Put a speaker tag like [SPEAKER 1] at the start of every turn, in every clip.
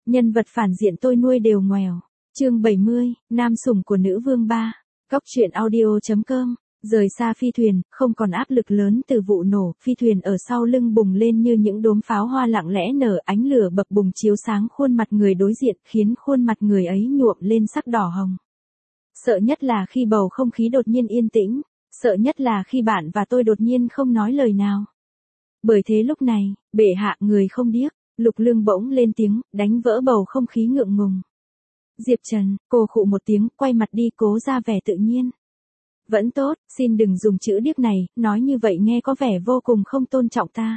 [SPEAKER 1] Nhân vật phản diện tôi nuôi đều ngoèo. Chương 70, nam sủng của nữ vương 3. Góc truyện audio.com. Rời xa phi thuyền, không còn áp lực lớn từ vụ nổ, phi thuyền ở sau lưng bùng lên như những đốm pháo hoa lặng lẽ nở, ánh lửa bập bùng chiếu sáng khuôn mặt người đối diện, khiến khuôn mặt người ấy nhuộm lên sắc đỏ hồng. Sợ nhất là khi bầu không khí đột nhiên yên tĩnh, sợ nhất là khi bạn và tôi đột nhiên không nói lời nào. Bởi thế lúc này, bệ hạ người không điếc, Lục Lương bỗng lên tiếng, đánh vỡ bầu không khí ngượng ngùng. Diệp Trần, cô khụ một tiếng, quay mặt đi cố ra vẻ tự nhiên. Vẫn tốt, xin đừng dùng chữ điếc này, nói như vậy nghe có vẻ vô cùng không tôn trọng ta.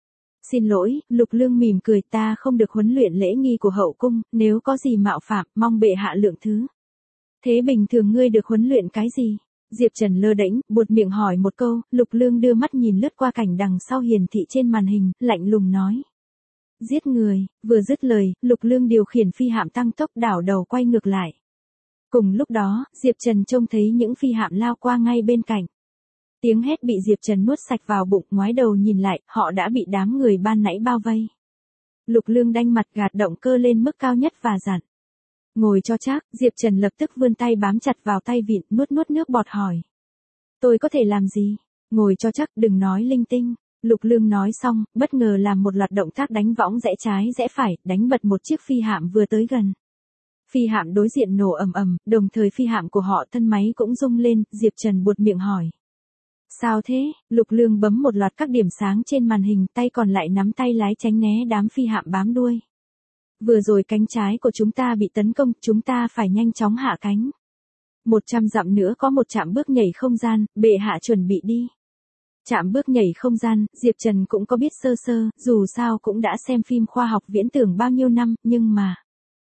[SPEAKER 1] Xin lỗi, Lục Lương mỉm cười, ta không được huấn luyện lễ nghi của hậu cung, nếu có gì mạo phạm, mong bệ hạ lượng thứ. Thế bình thường ngươi được huấn luyện cái gì? Diệp Trần lơ đễnh, buột miệng hỏi một câu, Lục Lương đưa mắt nhìn lướt qua cảnh đằng sau hiển thị trên màn hình, lạnh lùng nói. Giết người, vừa dứt lời, Lục Lương điều khiển phi hạm tăng tốc đảo đầu quay ngược lại. Cùng lúc đó, Diệp Trần trông thấy những phi hạm lao qua ngay bên cạnh. Tiếng hét bị Diệp Trần nuốt sạch vào bụng, ngoái đầu nhìn lại, họ đã bị đám người ban nãy bao vây. Lục Lương đanh mặt gạt động cơ lên mức cao nhất và dặn. Ngồi cho chắc, Diệp Trần lập tức vươn tay bám chặt vào tay vịn, nuốt nước bọt hỏi. Tôi có thể làm gì? Ngồi cho chắc, đừng nói linh tinh. Lục Lương nói xong, bất ngờ làm một loạt động tác đánh võng rẽ trái rẽ phải, đánh bật một chiếc phi hạm vừa tới gần. Phi hạm đối diện nổ ầm ầm, đồng thời phi hạm của họ thân máy cũng rung lên, Diệp Trần buột miệng hỏi. Sao thế? Lục Lương bấm một loạt các điểm sáng trên màn hình, tay còn lại nắm tay lái tránh né đám phi hạm bám đuôi. Vừa rồi cánh trái của chúng ta bị tấn công, chúng ta phải nhanh chóng hạ cánh. 100 dặm nữa có một trạm bước nhảy không gian, bệ hạ chuẩn bị đi. Trạm bước nhảy không gian, Diệp Trần cũng có biết sơ sơ, dù sao cũng đã xem phim khoa học viễn tưởng bao nhiêu năm, nhưng mà...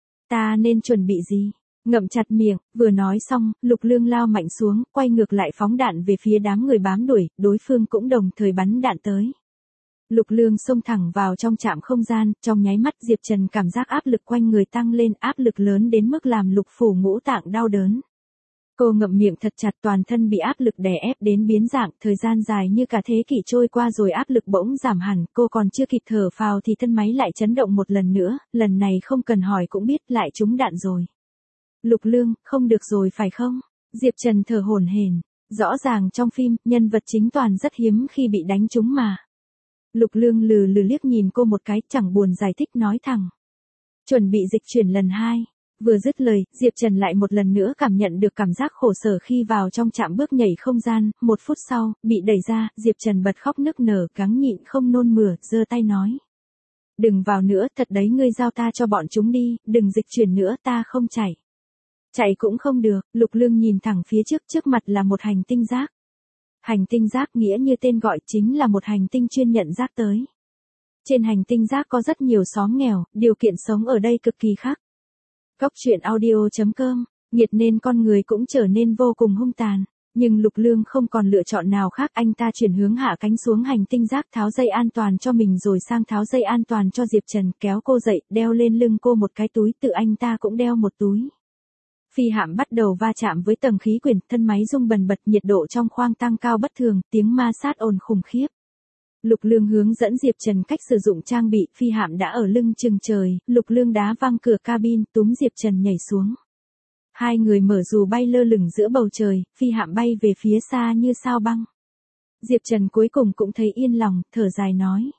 [SPEAKER 1] Ta nên chuẩn bị gì? Ngậm chặt miệng, vừa nói xong, Lục Lương lao mạnh xuống, quay ngược lại phóng đạn về phía đám người bám đuổi, đối phương cũng đồng thời bắn đạn tới. Lục Lương xông thẳng vào trong trạm không gian, trong nháy mắt Diệp Trần cảm giác áp lực quanh người tăng lên, áp lực lớn đến mức làm Lục Phủ ngũ tạng đau đớn. Cô ngậm miệng thật chặt, toàn thân bị áp lực đè ép đến biến dạng, thời gian dài như cả thế kỷ trôi qua rồi áp lực bỗng giảm hẳn, cô còn chưa kịp thở phào thì thân máy lại chấn động một lần nữa, lần này không cần hỏi cũng biết lại trúng đạn rồi. Lục Lương, không được rồi phải không? Diệp Trần thở hổn hển, rõ ràng trong phim, nhân vật chính toàn rất hiếm khi bị đánh trúng mà. Lục Lương lừ liếc nhìn cô một cái, chẳng buồn giải thích nói thẳng. Chuẩn bị dịch chuyển lần 2. Vừa dứt lời, Diệp Trần lại một lần nữa cảm nhận được cảm giác khổ sở khi vào trong trạm bước nhảy không gian, 1 phút sau, bị đẩy ra, Diệp Trần bật khóc nức nở, gắng nhịn không nôn mửa, giơ tay nói. Đừng vào nữa, thật đấy, ngươi giao ta cho bọn chúng đi, đừng dịch chuyển nữa, ta không chạy. Chạy cũng không được, Lục Lương nhìn thẳng phía trước mặt là một hành tinh rác. Hành tinh rác nghĩa như tên gọi, chính là một hành tinh chuyên nhận rác tới. Trên hành tinh rác có rất nhiều xóm nghèo, điều kiện sống ở đây cực kỳ khác. Góc truyện audio.com, nghiệt nên con người cũng trở nên vô cùng hung tàn. Nhưng Lục Lương không còn lựa chọn nào khác, anh ta chuyển hướng hạ cánh xuống hành tinh rác, tháo dây an toàn cho mình rồi sang tháo dây an toàn cho Diệp Trần, kéo cô dậy, đeo lên lưng cô một cái túi, tự anh ta cũng đeo một túi. Phi hạm bắt đầu va chạm với tầng khí quyển, thân máy rung bần bật, nhiệt độ trong khoang tăng cao bất thường, tiếng ma sát ồn khủng khiếp. Lục Lương hướng dẫn Diệp Trần cách sử dụng trang bị, phi hạm đã ở lưng chừng trời, Lục Lương đá văng cửa cabin, túm Diệp Trần nhảy xuống. Hai người mở dù bay lơ lửng giữa bầu trời, phi hạm bay về phía xa như sao băng. Diệp Trần cuối cùng cũng thấy yên lòng, thở dài nói.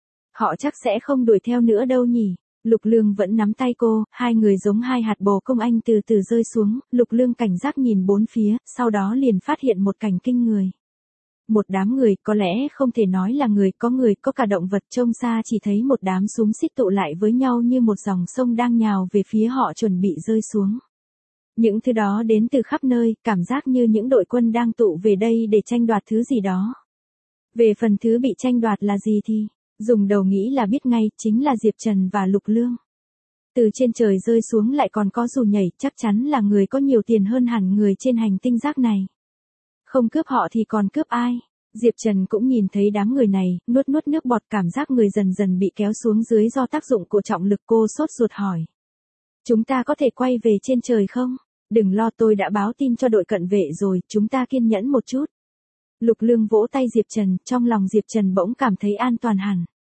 [SPEAKER 1] Họ chắc sẽ không đuổi theo nữa đâu nhỉ. Lục Lương vẫn nắm tay cô, hai người giống hai hạt bồ công anh từ từ rơi xuống, Lục Lương cảnh giác nhìn bốn phía, sau đó liền phát hiện một cảnh kinh người. Một đám người, có lẽ không thể nói là người, có cả động vật, trông xa chỉ thấy một đám xúm xít tụ lại với nhau như một dòng sông đang nhào về phía họ chuẩn bị rơi xuống. Những thứ đó đến từ khắp nơi, cảm giác như những đội quân đang tụ về đây để tranh đoạt thứ gì đó. Về phần thứ bị tranh đoạt là gì thì, dùng đầu nghĩ là biết ngay, chính là Diệp Trần và Lục Lương. Từ trên trời rơi xuống lại còn có dù nhảy, chắc chắn là người có nhiều tiền hơn hẳn người trên hành tinh rác này. Không cướp họ thì còn cướp ai? Diệp Trần cũng nhìn thấy đám người này, nuốt nước bọt, cảm giác người dần dần bị kéo xuống dưới do tác dụng của trọng lực, cô sốt ruột hỏi. Chúng ta có thể quay về trên trời không? Đừng lo, tôi đã báo tin cho đội cận vệ rồi, chúng ta kiên nhẫn một chút. Lục Lương vỗ tay Diệp Trần, trong lòng Diệp Trần bỗng cảm thấy an toàn hẳn.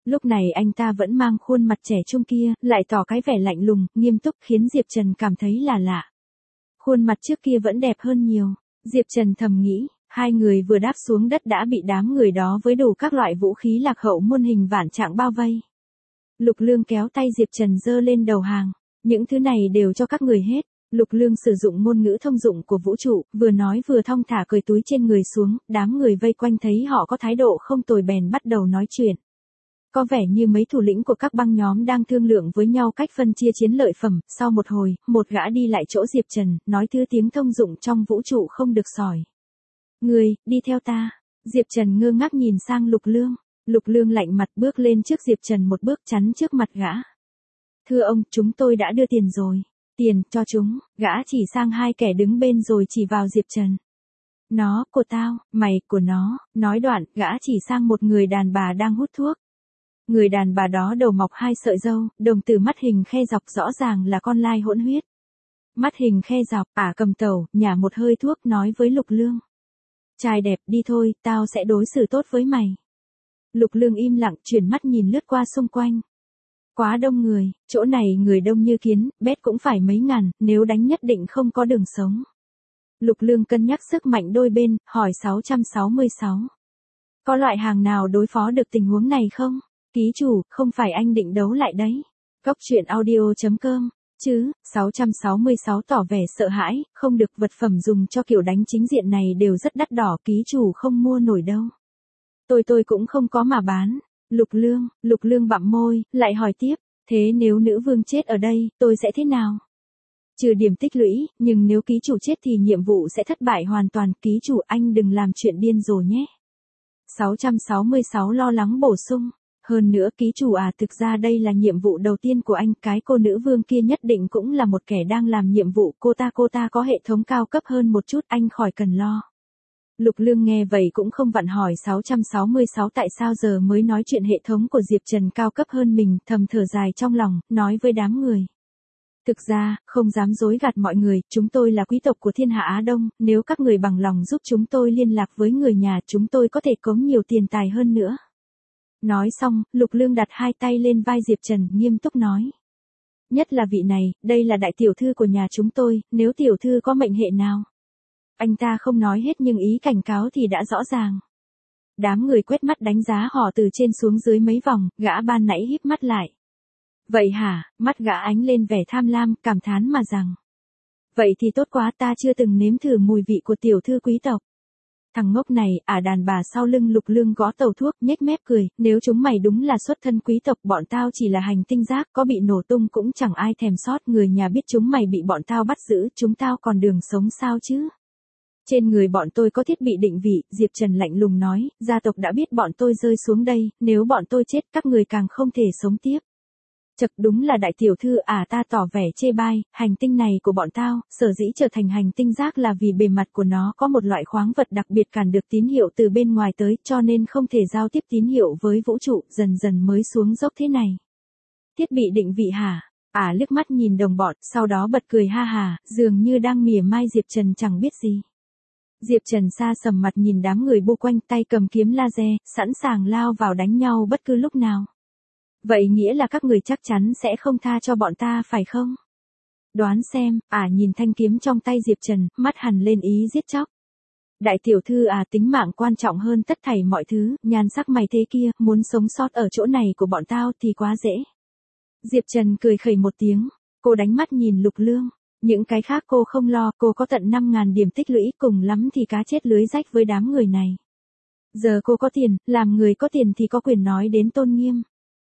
[SPEAKER 1] Lúc này anh ta vẫn mang khuôn mặt trẻ trung kia, lại tỏ cái vẻ lạnh lùng, nghiêm túc khiến Diệp Trần cảm thấy là lạ. Khuôn mặt trước kia vẫn đẹp hơn nhiều. Diệp Trần thầm nghĩ, hai người vừa đáp xuống đất đã bị đám người đó với đủ các loại vũ khí lạc hậu muôn hình vạn trạng bao vây. Lục Lương kéo tay Diệp Trần giơ lên đầu hàng. Những thứ này đều cho các người hết. Lục Lương sử dụng ngôn ngữ thông dụng của vũ trụ, vừa nói vừa thong thả cởi túi trên người xuống, đám người vây quanh thấy họ có thái độ không tồi bèn bắt đầu nói chuyện. Có vẻ như mấy thủ lĩnh của các băng nhóm đang thương lượng với nhau cách phân chia chiến lợi phẩm, sau một hồi, một gã đi lại chỗ Diệp Trần, nói thứ tiếng thông dụng trong vũ trụ không được sỏi. Người, đi theo ta. Diệp Trần ngơ ngác nhìn sang Lục Lương. Lục Lương lạnh mặt bước lên trước Diệp Trần một bước chắn trước mặt gã. Thưa ông, chúng tôi đã đưa tiền rồi. Tiền, cho chúng, gã chỉ sang hai kẻ đứng bên rồi chỉ vào Diệp Trần. Nó, của tao, mày, của nó, nói đoạn, gã chỉ sang một người đàn bà đang hút thuốc. Người đàn bà đó đầu mọc hai sợi râu, đồng tử mắt hình khe dọc rõ ràng là con lai hỗn huyết. Mắt hình khe dọc, cầm tẩu, nhả một hơi thuốc nói với Lục Lương. Trai đẹp, đi thôi, tao sẽ đối xử tốt với mày. Lục Lương im lặng, chuyển mắt nhìn lướt qua xung quanh. Quá đông người, chỗ này người đông như kiến, bét cũng phải mấy ngàn, nếu đánh nhất định không có đường sống. Lục Lương cân nhắc sức mạnh đôi bên, hỏi 666. Có loại hàng nào đối phó được tình huống này không? Ký chủ, không phải anh định đấu lại đấy. Cóc truyện audio.com, chứ, 666 tỏ vẻ sợ hãi, không được, vật phẩm dùng cho kiểu đánh chính diện này đều rất đắt đỏ, ký chủ không mua nổi đâu. Tôi cũng không có mà bán. Lục Lương bặm môi, lại hỏi tiếp, thế nếu nữ vương chết ở đây, tôi sẽ thế nào? Trừ điểm tích lũy, nhưng nếu ký chủ chết thì nhiệm vụ sẽ thất bại hoàn toàn, ký chủ anh đừng làm chuyện điên rồ nhé. 666 lo lắng bổ sung. Hơn nữa ký chủ thực ra đây là nhiệm vụ đầu tiên của anh, cái cô nữ vương kia nhất định cũng là một kẻ đang làm nhiệm vụ, cô ta có hệ thống cao cấp hơn một chút, anh khỏi cần lo. Lục Lương nghe vậy cũng không vặn hỏi 666 tại sao giờ mới nói chuyện hệ thống của Diệp Trần cao cấp hơn mình, thầm thở dài trong lòng, nói với đám người. Thực ra, không dám dối gạt mọi người, chúng tôi là quý tộc của thiên hạ Á Đông, nếu các người bằng lòng giúp chúng tôi liên lạc với người nhà, chúng tôi có thể cống nhiều tiền tài hơn nữa. Nói xong, Lục Lương đặt hai tay lên vai Diệp Trần, nghiêm túc nói. Nhất là vị này, đây là đại tiểu thư của nhà chúng tôi, nếu tiểu thư có mệnh hệ nào. Anh ta không nói hết nhưng ý cảnh cáo thì đã rõ ràng. Đám người quét mắt đánh giá họ từ trên xuống dưới mấy vòng, gã ban nãy híp mắt lại. Vậy hả, mắt gã ánh lên vẻ tham lam, cảm thán mà rằng. Vậy thì tốt quá, ta chưa từng nếm thử mùi vị của tiểu thư quý tộc. Thằng ngốc này, đàn bà sau lưng Lục Lương gõ tàu thuốc, nhếch mép cười, nếu chúng mày đúng là xuất thân quý tộc, bọn tao chỉ là hành tinh rác, có bị nổ tung cũng chẳng ai thèm sót, người nhà biết chúng mày bị bọn tao bắt giữ, chúng tao còn đường sống sao chứ? Trên người bọn tôi có thiết bị định vị, Diệp Trần lạnh lùng nói, gia tộc đã biết bọn tôi rơi xuống đây, nếu bọn tôi chết các người càng không thể sống tiếp. Chật, đúng là đại tiểu thư, ta tỏ vẻ chê bai, hành tinh này của bọn tao, sở dĩ trở thành hành tinh rác là vì bề mặt của nó có một loại khoáng vật đặc biệt cản được tín hiệu từ bên ngoài tới, cho nên không thể giao tiếp tín hiệu với vũ trụ, dần dần mới xuống dốc thế này. Thiết bị định vị hả? Liếc mắt nhìn đồng bọn, sau đó bật cười ha hà, dường như đang mỉa mai Diệp Trần chẳng biết gì. Diệp Trần xa sầm mặt nhìn đám người bu quanh, tay cầm kiếm laser, sẵn sàng lao vào đánh nhau bất cứ lúc nào. Vậy nghĩa là các người chắc chắn sẽ không tha cho bọn ta phải không? Đoán xem, nhìn thanh kiếm trong tay Diệp Trần, mắt hằn lên ý giết chóc. Đại tiểu thư tính mạng quan trọng hơn tất thảy mọi thứ, nhan sắc mày thế kia, muốn sống sót ở chỗ này của bọn tao thì quá dễ. Diệp Trần cười khẩy một tiếng, cô đánh mắt nhìn Lục Lương. Những cái khác cô không lo, cô có tận 5.000 điểm tích lũy, cùng lắm thì cá chết lưới rách với đám người này. Giờ cô có tiền, làm người có tiền thì có quyền nói đến tôn nghiêm.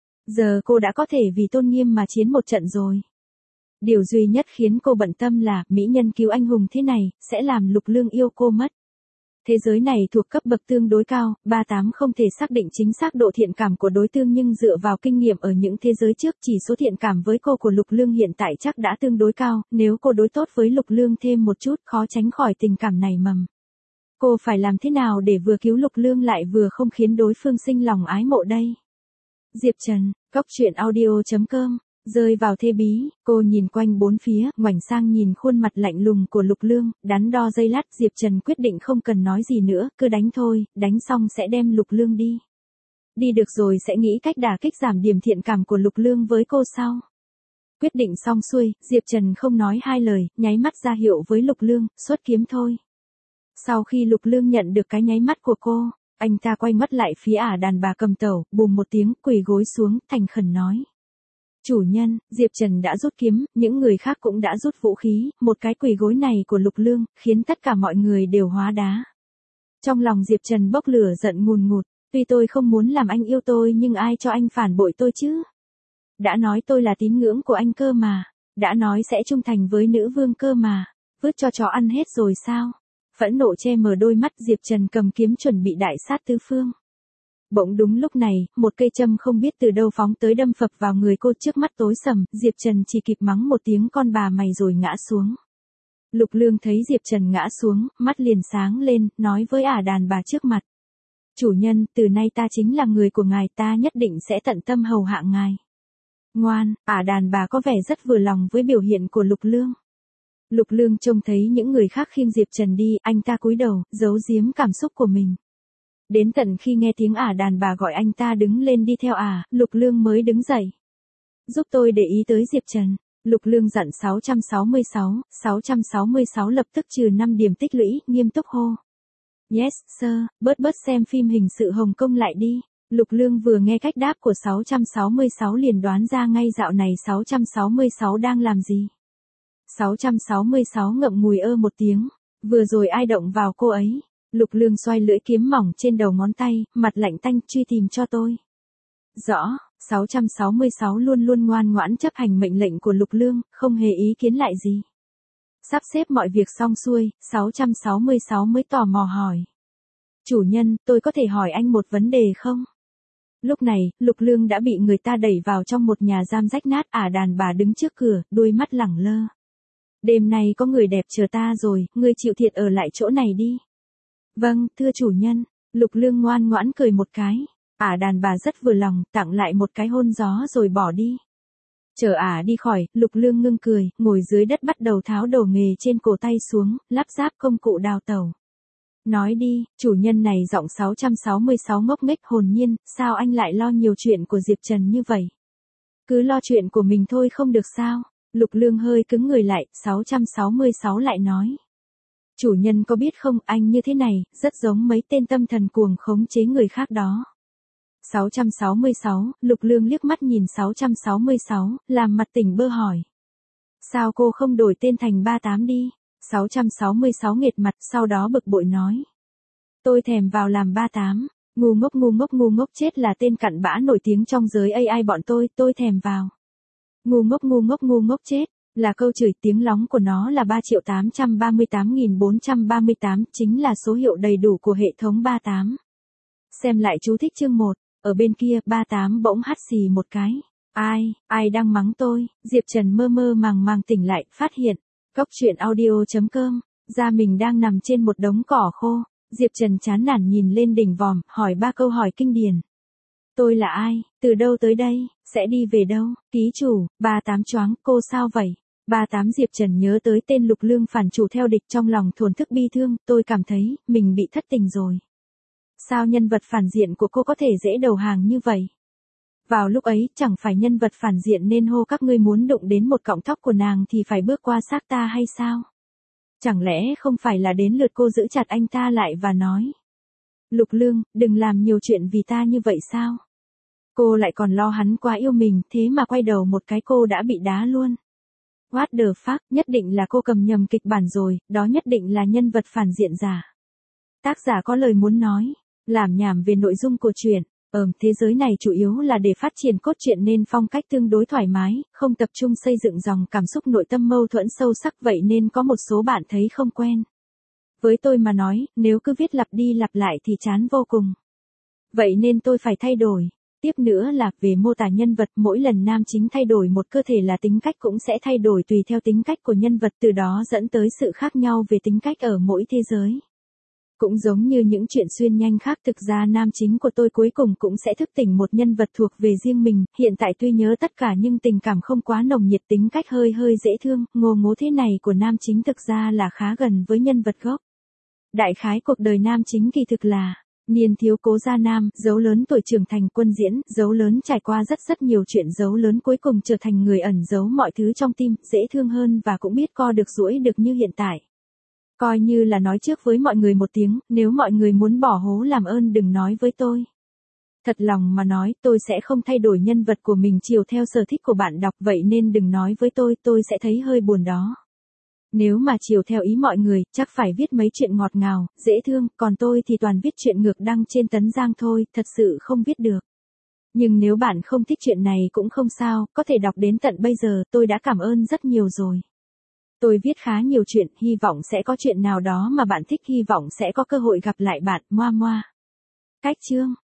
[SPEAKER 1] Giờ cô đã có thể vì tôn nghiêm mà chiến một trận rồi. Điều duy nhất khiến cô bận tâm là, mỹ nhân cứu anh hùng thế này, sẽ làm Lục Lương yêu cô mất. Thế giới này thuộc cấp bậc tương đối cao, 38 không thể xác định chính xác độ thiện cảm của đối phương nhưng dựa vào kinh nghiệm ở những thế giới trước chỉ số thiện cảm với cô của Lục Lương hiện tại chắc đã tương đối cao, nếu cô đối tốt với Lục Lương thêm một chút khó tránh khỏi tình cảm này mầm. Cô phải làm thế nào để vừa cứu Lục Lương lại vừa không khiến đối phương sinh lòng ái mộ đây? Diệp Trần, Cóc truyện audio.com. Rơi vào thê bí, cô nhìn quanh bốn phía, ngoảnh sang nhìn khuôn mặt lạnh lùng của Lục Lương, đắn đo giây lát, Diệp Trần quyết định không cần nói gì nữa, cứ đánh thôi, đánh xong sẽ đem Lục Lương đi. đi được rồi sẽ nghĩ cách đả kích giảm điểm thiện cảm của Lục Lương với cô sau. Quyết định xong xuôi, Diệp Trần không nói hai lời, nháy mắt ra hiệu với Lục Lương, xuất kiếm thôi. Sau khi Lục Lương nhận được cái nháy mắt của cô, anh ta quay mắt lại phía đàn bà cầm tẩu, bùm một tiếng, quỳ gối xuống, thành khẩn nói. Chủ nhân, Diệp Trần đã rút kiếm, những người khác cũng đã rút vũ khí, một cái quỳ gối này của Lục Lương, khiến tất cả mọi người đều hóa đá. Trong lòng Diệp Trần bốc lửa giận ngùn ngụt, tuy tôi không muốn làm anh yêu tôi nhưng ai cho anh phản bội tôi chứ? Đã nói tôi là tín ngưỡng của anh cơ mà, đã nói sẽ trung thành với nữ vương cơ mà, vứt cho chó ăn hết rồi sao? Phẫn nộ che mờ đôi mắt, Diệp Trần cầm kiếm chuẩn bị đại sát tứ phương. Bỗng đúng lúc này, một cây châm không biết từ đâu phóng tới đâm phập vào người cô, trước mắt tối sầm, Diệp Trần chỉ kịp mắng một tiếng con bà mày rồi ngã xuống. Lục Lương thấy Diệp Trần ngã xuống, mắt liền sáng lên, nói với đàn bà trước mặt. Chủ nhân, từ nay ta chính là người của ngài, ta nhất định sẽ tận tâm hầu hạ ngài. Ngoan, đàn bà có vẻ rất vừa lòng với biểu hiện của Lục Lương. Lục Lương trông thấy những người khác khiêng Diệp Trần đi, anh ta cúi đầu, giấu giếm cảm xúc của mình. Đến tận khi nghe tiếng đàn bà gọi anh ta đứng lên đi theo Lục Lương mới đứng dậy. Giúp tôi để ý tới Diệp Trần. Lục Lương dặn 666 lập tức trừ 5 điểm tích lũy, nghiêm túc hô. Yes, sir, bớt xem phim hình sự Hồng Kông lại đi. Lục Lương vừa nghe cách đáp của 666 liền đoán ra ngay dạo này 666 đang làm gì. 666 ngậm ngùi một tiếng, vừa rồi ai động vào cô ấy. Lục Lương xoay lưỡi kiếm mỏng trên đầu ngón tay, mặt lạnh tanh, truy tìm cho tôi. Rõ, 666 luôn luôn ngoan ngoãn chấp hành mệnh lệnh của Lục Lương, không hề ý kiến lại gì. Sắp xếp mọi việc xong xuôi, 666 mới tò mò hỏi. Chủ nhân, tôi có thể hỏi anh một vấn đề không? Lúc này, Lục Lương đã bị người ta đẩy vào trong một nhà giam rách nát, đàn bà đứng trước cửa, đôi mắt lẳng lơ. Đêm nay có người đẹp chờ ta rồi, ngươi chịu thiệt ở lại chỗ này đi. Vâng, thưa chủ nhân. Lục Lương ngoan ngoãn cười một cái. Đàn bà rất vừa lòng, tặng lại một cái hôn gió rồi bỏ đi. Chờ đi khỏi, Lục Lương ngưng cười, ngồi dưới đất bắt đầu tháo đồ nghề trên cổ tay xuống, lắp ráp công cụ đào tẩu. Nói đi, chủ nhân này giọng 666 ngốc nghếch hồn nhiên, sao anh lại lo nhiều chuyện của Diệp Trần như vậy? Cứ lo chuyện của mình thôi không được sao? Lục Lương hơi cứng người lại, 666 lại nói. Chủ nhân có biết không, anh như thế này, rất giống mấy tên tâm thần cuồng khống chế người khác đó. 666, Lục Lương liếc mắt nhìn 666, làm mặt tỉnh bơ hỏi. Sao cô không đổi tên thành 38 đi? 666 nghệt mặt, sau đó bực bội nói. Tôi thèm vào làm 38, ngu ngốc chết là tên cặn bã nổi tiếng trong giới AI bọn tôi thèm vào. Ngu ngốc chết, là câu chửi, tiếng lóng của nó là 3.838.438, chính là số hiệu đầy đủ của hệ thống 38. Xem lại chú thích chương 1, ở bên kia, 38 bỗng hắt xì một cái. Ai đang mắng tôi? Diệp Trần mơ mơ màng tỉnh lại, phát hiện. Cóc truyện audio.com, da mình đang nằm trên một đống cỏ khô. Diệp Trần chán nản nhìn lên đỉnh vòm, hỏi 3 câu hỏi kinh điển. Tôi là ai? Từ đâu tới đây? Sẽ đi về đâu? Ký chủ, 38 choáng, cô sao vậy? 38 Diệp Trần nhớ tới tên Lục Lương phản chủ theo địch, trong lòng thổn thức bi thương, tôi cảm thấy, mình bị thất tình rồi. Sao nhân vật phản diện của cô có thể dễ đầu hàng như vậy? Vào lúc ấy, chẳng phải nhân vật phản diện nên hô các ngươi muốn đụng đến một cọng tóc của nàng thì phải bước qua xác ta hay sao? Chẳng lẽ không phải là đến lượt cô giữ chặt anh ta lại và nói. Lục Lương, đừng làm nhiều chuyện vì ta như vậy sao? Cô lại còn lo hắn quá yêu mình, thế mà quay đầu một cái cô đã bị đá luôn. What the fuck, nhất định là cô cầm nhầm kịch bản rồi, đó nhất định là nhân vật phản diện giả. Tác giả có lời muốn nói, làm nhảm về nội dung của truyện. Thế giới này chủ yếu là để phát triển cốt truyện nên phong cách tương đối thoải mái, không tập trung xây dựng dòng cảm xúc nội tâm mâu thuẫn sâu sắc, vậy nên có một số bạn thấy không quen. Với tôi mà nói, nếu cứ viết lặp đi lặp lại thì chán vô cùng. Vậy nên tôi phải thay đổi. Tiếp nữa là, về mô tả nhân vật, mỗi lần nam chính thay đổi một cơ thể là tính cách cũng sẽ thay đổi tùy theo tính cách của nhân vật, từ đó dẫn tới sự khác nhau về tính cách ở mỗi thế giới. Cũng giống như những chuyện xuyên nhanh khác, thực ra nam chính của tôi cuối cùng cũng sẽ thức tỉnh một nhân vật thuộc về riêng mình, hiện tại tuy nhớ tất cả nhưng tình cảm không quá nồng nhiệt, tính cách hơi dễ thương, ngô ngố thế này của nam chính thực ra là khá gần với nhân vật gốc. Đại khái cuộc đời nam chính kỳ thực là Niên thiếu cố gia nam, dấu lớn tuổi trưởng thành quân diễn, dấu lớn trải qua rất nhiều chuyện, dấu lớn cuối cùng trở thành người ẩn giấu mọi thứ trong tim, dễ thương hơn và cũng biết co được duỗi được như hiện tại. Coi như là nói trước với mọi người một tiếng, nếu mọi người muốn bỏ hố làm ơn đừng nói với tôi. Thật lòng mà nói, tôi sẽ không thay đổi nhân vật của mình chiều theo sở thích của bạn đọc, vậy nên đừng nói với tôi sẽ thấy hơi buồn đó. Nếu mà chiều theo ý mọi người, chắc phải viết mấy chuyện ngọt ngào, dễ thương, còn tôi thì toàn viết chuyện ngược đăng trên Tấn Giang thôi, thật sự không viết được. Nhưng nếu bạn không thích chuyện này cũng không sao, có thể đọc đến tận bây giờ, tôi đã cảm ơn rất nhiều rồi. Tôi viết khá nhiều chuyện, hy vọng sẽ có chuyện nào đó mà bạn thích, hy vọng sẽ có cơ hội gặp lại bạn, moa moa. Cách chương